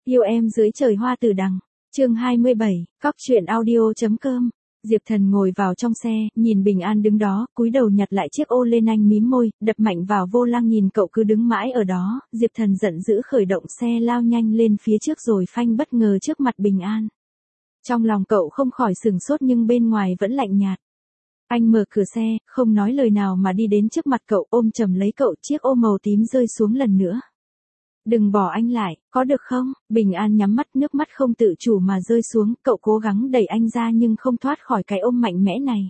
Yêu em dưới trời hoa tử đằng. Chương 27, Cóc truyện audio.com. Diệp Thần ngồi vào trong xe, nhìn Bình An đứng đó, cúi đầu nhặt lại chiếc ô lên anh mím môi, đập mạnh vào vô lăng nhìn cậu cứ đứng mãi ở đó, Diệp Thần giận dữ khởi động xe lao nhanh lên phía trước rồi phanh bất ngờ trước mặt Bình An. Trong lòng cậu không khỏi sửng sốt nhưng bên ngoài vẫn lạnh nhạt. Anh mở cửa xe, không nói lời nào mà đi đến trước mặt cậu ôm chầm lấy cậu, chiếc ô màu tím rơi xuống lần nữa. Đừng bỏ anh lại, có được không? Bình An nhắm mắt, nước mắt không tự chủ mà rơi xuống, cậu cố gắng đẩy anh ra nhưng không thoát khỏi cái ôm mạnh mẽ này.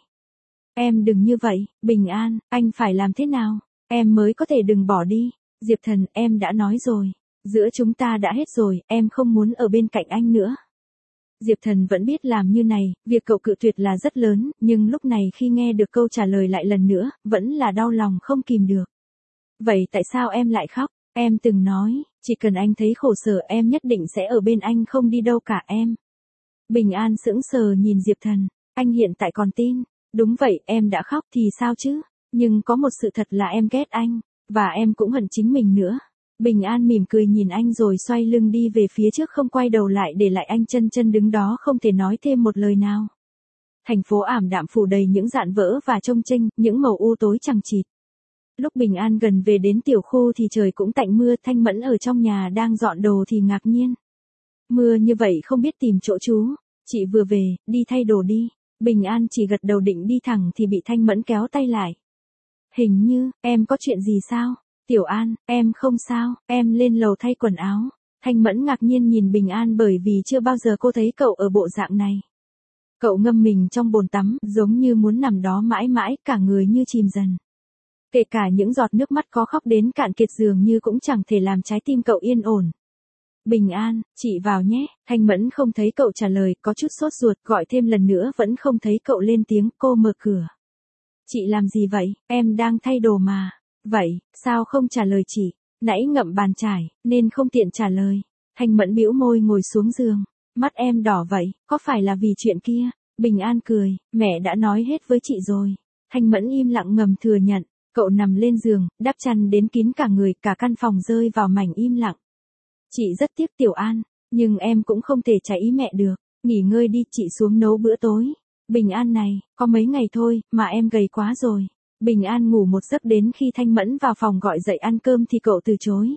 Em đừng như vậy, Bình An, anh phải làm thế nào? Em mới có thể đừng bỏ đi. Diệp Thần, em đã nói rồi. Giữa chúng ta đã hết rồi, em không muốn ở bên cạnh anh nữa. Diệp Thần vẫn biết làm như này, việc cậu cự tuyệt là rất lớn, nhưng lúc này khi nghe được câu trả lời lại lần nữa, vẫn là đau lòng không kìm được. Vậy tại sao em lại khóc? Em từng nói, chỉ cần anh thấy khổ sở em nhất định sẽ ở bên anh không đi đâu cả em. Bình An sững sờ nhìn Diệp Thần, anh hiện tại còn tin. Đúng vậy, em đã khóc thì sao chứ? Nhưng có một sự thật là em ghét anh, và em cũng hận chính mình nữa. Bình An mỉm cười nhìn anh rồi xoay lưng đi về phía trước không quay đầu lại để lại anh chân chân đứng đó không thể nói thêm một lời nào. Thành phố ảm đạm phủ đầy những dạn vỡ và trông chênh, những màu u tối chằng chịt. Lúc Bình An gần về đến tiểu khu thì trời cũng tạnh mưa, Thanh Mẫn ở trong nhà đang dọn đồ thì ngạc nhiên. Mưa như vậy không biết tìm chỗ trú, chị vừa về, đi thay đồ đi. Bình An chỉ gật đầu định đi thẳng thì bị Thanh Mẫn kéo tay lại. Hình như, em có chuyện gì sao? Tiểu An, em không sao, em lên lầu thay quần áo. Thanh Mẫn ngạc nhiên nhìn Bình An bởi vì chưa bao giờ cô thấy cậu ở bộ dạng này. Cậu ngâm mình trong bồn tắm, giống như muốn nằm đó mãi mãi, cả người như chìm dần. Kể cả những giọt nước mắt có khóc đến cạn kiệt dường như cũng chẳng thể làm trái tim cậu yên ổn. Bình An, chị vào nhé. Thanh Mẫn không thấy cậu trả lời, có chút sốt ruột, gọi thêm lần nữa vẫn không thấy cậu lên tiếng, cô mở cửa. Chị làm gì vậy? Em đang thay đồ mà. Vậy, sao không trả lời chị? Nãy ngậm bàn chải, nên không tiện trả lời. Thanh Mẫn bĩu môi ngồi xuống giường. Mắt em đỏ vậy, có phải là vì chuyện kia? Bình An cười, mẹ đã nói hết với chị rồi. Thanh Mẫn im lặng ngầm thừa nhận. Cậu nằm lên giường, đắp chăn đến kín cả người, cả căn phòng rơi vào mảnh im lặng. Chị rất tiếc Tiểu An, nhưng em cũng không thể trái ý mẹ được. Nghỉ ngơi đi, chị xuống nấu bữa tối. Bình An này, có mấy ngày thôi, mà em gầy quá rồi. Bình An ngủ một giấc đến khi Thanh Mẫn vào phòng gọi dậy ăn cơm thì cậu từ chối.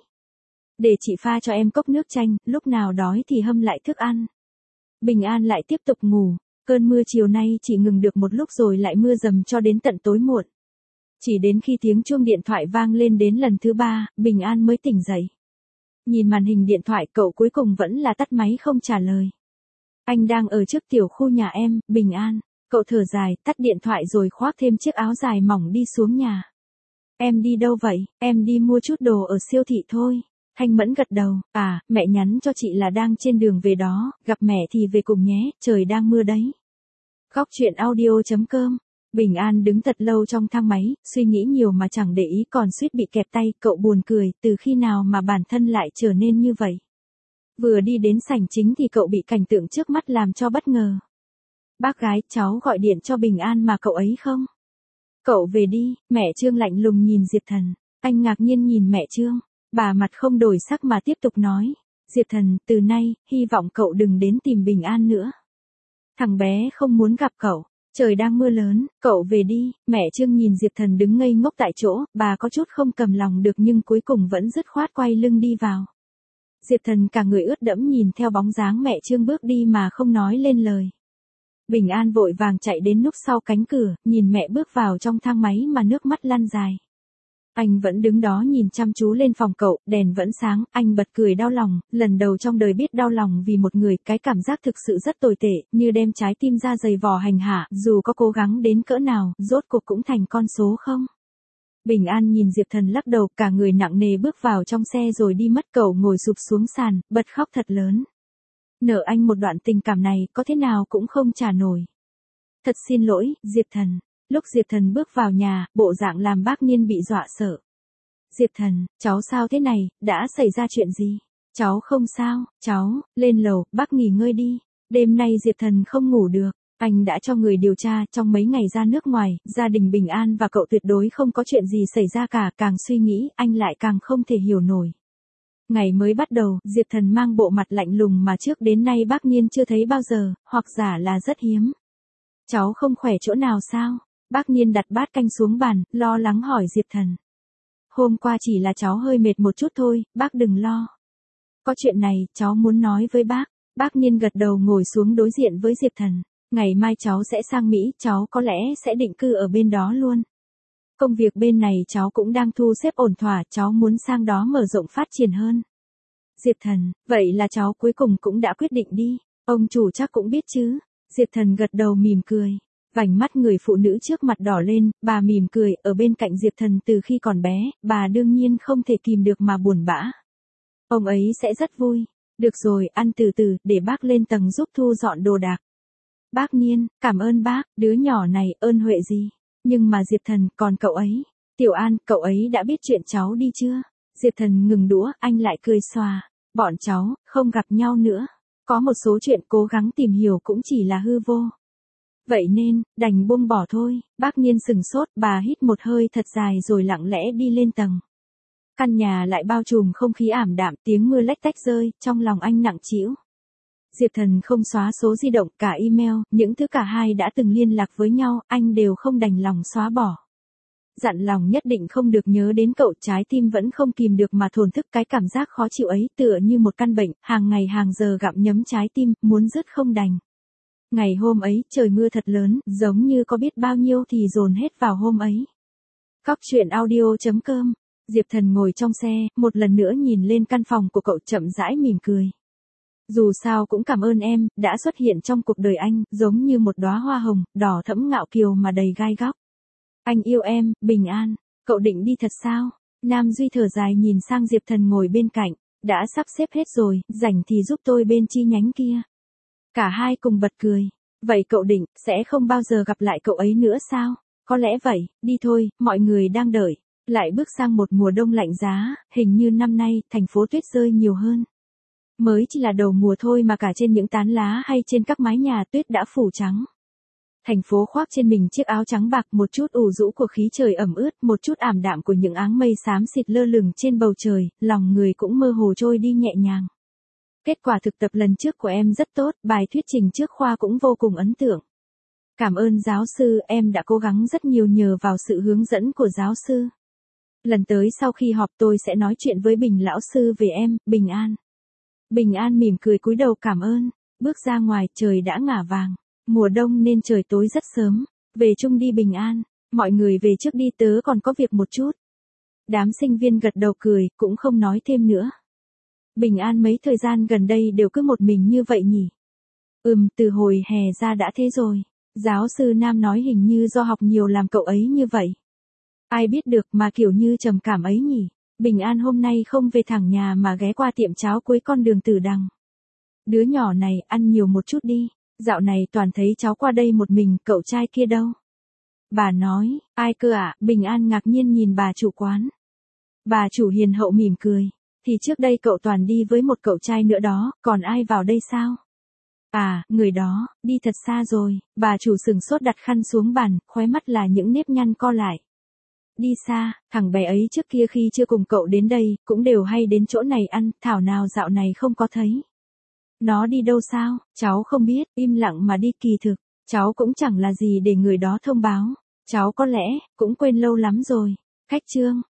Để chị pha cho em cốc nước chanh, lúc nào đói thì hâm lại thức ăn. Bình An lại tiếp tục ngủ. Cơn mưa chiều nay chỉ ngừng được một lúc rồi lại mưa dầm cho đến tận tối muộn. Chỉ đến khi tiếng chuông điện thoại vang lên đến lần thứ 3, Bình An mới tỉnh dậy. Nhìn màn hình điện thoại cậu cuối cùng vẫn là tắt máy không trả lời. Anh đang ở trước tiểu khu nhà em, Bình An. Cậu thở dài, tắt điện thoại rồi khoác thêm chiếc áo dài mỏng đi xuống nhà. Em đi đâu vậy? Em đi mua chút đồ ở siêu thị thôi. Thanh Mẫn gật đầu, à, mẹ nhắn cho chị là đang trên đường về đó, gặp mẹ thì về cùng nhé, trời đang mưa đấy. Cóc truyện audio.com. Bình An đứng thật lâu trong thang máy, suy nghĩ nhiều mà chẳng để ý còn suýt bị kẹp tay, cậu buồn cười, từ khi nào mà bản thân lại trở nên như vậy. Vừa đi đến sảnh chính thì cậu bị cảnh tượng trước mắt làm cho bất ngờ. Bác gái, cháu gọi điện cho Bình An mà cậu ấy không? Cậu về đi, mẹ Trương lạnh lùng nhìn Diệp Thần. Anh ngạc nhiên nhìn mẹ Trương, bà mặt không đổi sắc mà tiếp tục nói. Diệp Thần, từ nay, hy vọng cậu đừng đến tìm Bình An nữa. Thằng bé không muốn gặp cậu. Trời đang mưa lớn, cậu về đi. Mẹ Trương nhìn Diệp Thần đứng ngây ngốc tại chỗ, bà có chút không cầm lòng được nhưng cuối cùng vẫn dứt khoát quay lưng đi vào. Diệp Thần cả người ướt đẫm nhìn theo bóng dáng mẹ Trương bước đi mà không nói lên lời. Bình An vội vàng chạy đến núp sau cánh cửa, nhìn mẹ bước vào trong thang máy mà nước mắt lăn dài. Anh vẫn đứng đó nhìn chăm chú lên phòng cậu, đèn vẫn sáng, anh bật cười đau lòng, lần đầu trong đời biết đau lòng vì một người, cái cảm giác thực sự rất tồi tệ, như đem trái tim ra giày vò hành hạ, dù có cố gắng đến cỡ nào, rốt cuộc cũng thành con số không. Bình An nhìn Diệp Thần lắc đầu, cả người nặng nề bước vào trong xe rồi đi mất, cậu ngồi sụp xuống sàn, bật khóc thật lớn. Nợ anh một đoạn tình cảm này, có thế nào cũng không trả nổi. Thật xin lỗi, Diệp Thần. Lúc Diệp Thần bước vào nhà, bộ dạng làm bác Niên bị dọa sợ. Diệp Thần, cháu sao thế này, đã xảy ra chuyện gì? Cháu không sao, cháu, lên lầu, bác nghỉ ngơi đi. Đêm nay Diệp Thần không ngủ được. Anh đã cho người điều tra, trong mấy ngày ra nước ngoài, gia đình Bình An và cậu tuyệt đối không có chuyện gì xảy ra cả, càng suy nghĩ, anh lại càng không thể hiểu nổi. Ngày mới bắt đầu, Diệp Thần mang bộ mặt lạnh lùng mà trước đến nay bác Niên chưa thấy bao giờ, hoặc giả là rất hiếm. Cháu không khỏe chỗ nào sao? Bác Niên đặt bát canh xuống bàn, lo lắng hỏi Diệp Thần. Hôm qua chỉ là cháu hơi mệt một chút thôi, bác đừng lo. Có chuyện này, cháu muốn nói với bác. Bác Niên gật đầu ngồi xuống đối diện với Diệp Thần. Ngày mai cháu sẽ sang Mỹ, cháu có lẽ sẽ định cư ở bên đó luôn. Công việc bên này cháu cũng đang thu xếp ổn thỏa, cháu muốn sang đó mở rộng phát triển hơn. Diệp Thần, vậy là cháu cuối cùng cũng đã quyết định đi. Ông chủ chắc cũng biết chứ. Diệp Thần gật đầu mỉm cười. Vành mắt người phụ nữ trước mặt đỏ lên, bà mỉm cười, ở bên cạnh Diệp Thần từ khi còn bé, bà đương nhiên không thể kìm được mà buồn bã. Ông ấy sẽ rất vui. Được rồi, ăn từ từ, để bác lên tầng giúp thu dọn đồ đạc. Bác Niên, cảm ơn bác, đứa nhỏ này, ơn huệ gì. Nhưng mà Diệp Thần, còn cậu ấy. Tiểu An, cậu ấy đã biết chuyện cháu đi chưa? Diệp Thần ngừng đũa, anh lại cười xòa. Bọn cháu, không gặp nhau nữa. Có một số chuyện cố gắng tìm hiểu cũng chỉ là hư vô. Vậy nên, đành buông bỏ thôi. Bác Niên sừng sốt, bà hít một hơi thật dài rồi lặng lẽ đi lên tầng. Căn nhà lại bao trùm không khí ảm đạm, tiếng mưa lách tách rơi, trong lòng anh nặng trĩu. Diệp Thần không xóa số di động, cả email, những thứ cả hai đã từng liên lạc với nhau, anh đều không đành lòng xóa bỏ. Dặn lòng nhất định không được nhớ đến cậu, trái tim vẫn không kìm được mà thổn thức, cái cảm giác khó chịu ấy tựa như một căn bệnh, hàng ngày hàng giờ gặm nhấm trái tim, muốn dứt không đành. Ngày hôm ấy, trời mưa thật lớn, giống như có biết bao nhiêu thì dồn hết vào hôm ấy. Cóc truyện audio.com. Diệp Thần ngồi trong xe, một lần nữa nhìn lên căn phòng của cậu, chậm rãi mỉm cười. Dù sao cũng cảm ơn em, đã xuất hiện trong cuộc đời anh, giống như một đóa hoa hồng, đỏ thẫm ngạo kiều mà đầy gai góc. Anh yêu em, bình an. Cậu định đi thật sao? Nam Duy thở dài nhìn sang Diệp Thần ngồi bên cạnh. Đã sắp xếp hết rồi, rảnh thì giúp tôi bên chi nhánh kia. Cả hai cùng bật cười. Vậy cậu định, sẽ không bao giờ gặp lại cậu ấy nữa sao? Có lẽ vậy, đi thôi, mọi người đang đợi. Lại bước sang một mùa đông lạnh giá, hình như năm nay, thành phố tuyết rơi nhiều hơn. Mới chỉ là đầu mùa thôi mà cả trên những tán lá hay trên các mái nhà tuyết đã phủ trắng. Thành phố khoác trên mình chiếc áo trắng bạc, một chút ủ rũ của khí trời ẩm ướt, một chút ảm đạm của những áng mây xám xịt lơ lửng trên bầu trời, lòng người cũng mơ hồ trôi đi nhẹ nhàng. Kết quả thực tập lần trước của em rất tốt, bài thuyết trình trước khoa cũng vô cùng ấn tượng. Cảm ơn giáo sư, em đã cố gắng rất nhiều nhờ vào sự hướng dẫn của giáo sư. Lần tới sau khi họp tôi sẽ nói chuyện với Bình lão sư về em, Bình An. Bình An mỉm cười cúi đầu cảm ơn, bước ra ngoài, trời đã ngả vàng. Mùa đông nên trời tối rất sớm. Về chung đi Bình An, mọi người về trước đi, tớ còn có việc một chút. Đám sinh viên gật đầu cười, cũng không nói thêm nữa. Bình An mấy thời gian gần đây đều cứ một mình như vậy nhỉ? Từ hồi hè ra đã thế rồi. Giáo sư Nam nói hình như do học nhiều làm cậu ấy như vậy. Ai biết được mà kiểu như trầm cảm ấy nhỉ? Bình An hôm nay không về thẳng nhà mà ghé qua tiệm cháo cuối con đường Tử Đằng. Đứa nhỏ này, ăn nhiều một chút đi. Dạo này toàn thấy cháu qua đây một mình, cậu trai kia đâu? Bà nói, ai cơ ạ? Bình An ngạc nhiên nhìn bà chủ quán. Bà chủ hiền hậu mỉm cười. Thì trước đây cậu toàn đi với một cậu trai nữa đó, còn ai vào đây sao? À, người đó, đi thật xa rồi. Bà chủ sừng sốt đặt khăn xuống bàn, khóe mắt là những nếp nhăn co lại. Đi xa, thằng bé ấy trước kia khi chưa cùng cậu đến đây, cũng đều hay đến chỗ này ăn, thảo nào dạo này không có thấy. Nó đi đâu sao? Cháu không biết, im lặng mà đi, kỳ thực. Cháu cũng chẳng là gì để người đó thông báo. Cháu có lẽ, cũng quên lâu lắm rồi. Khách trương.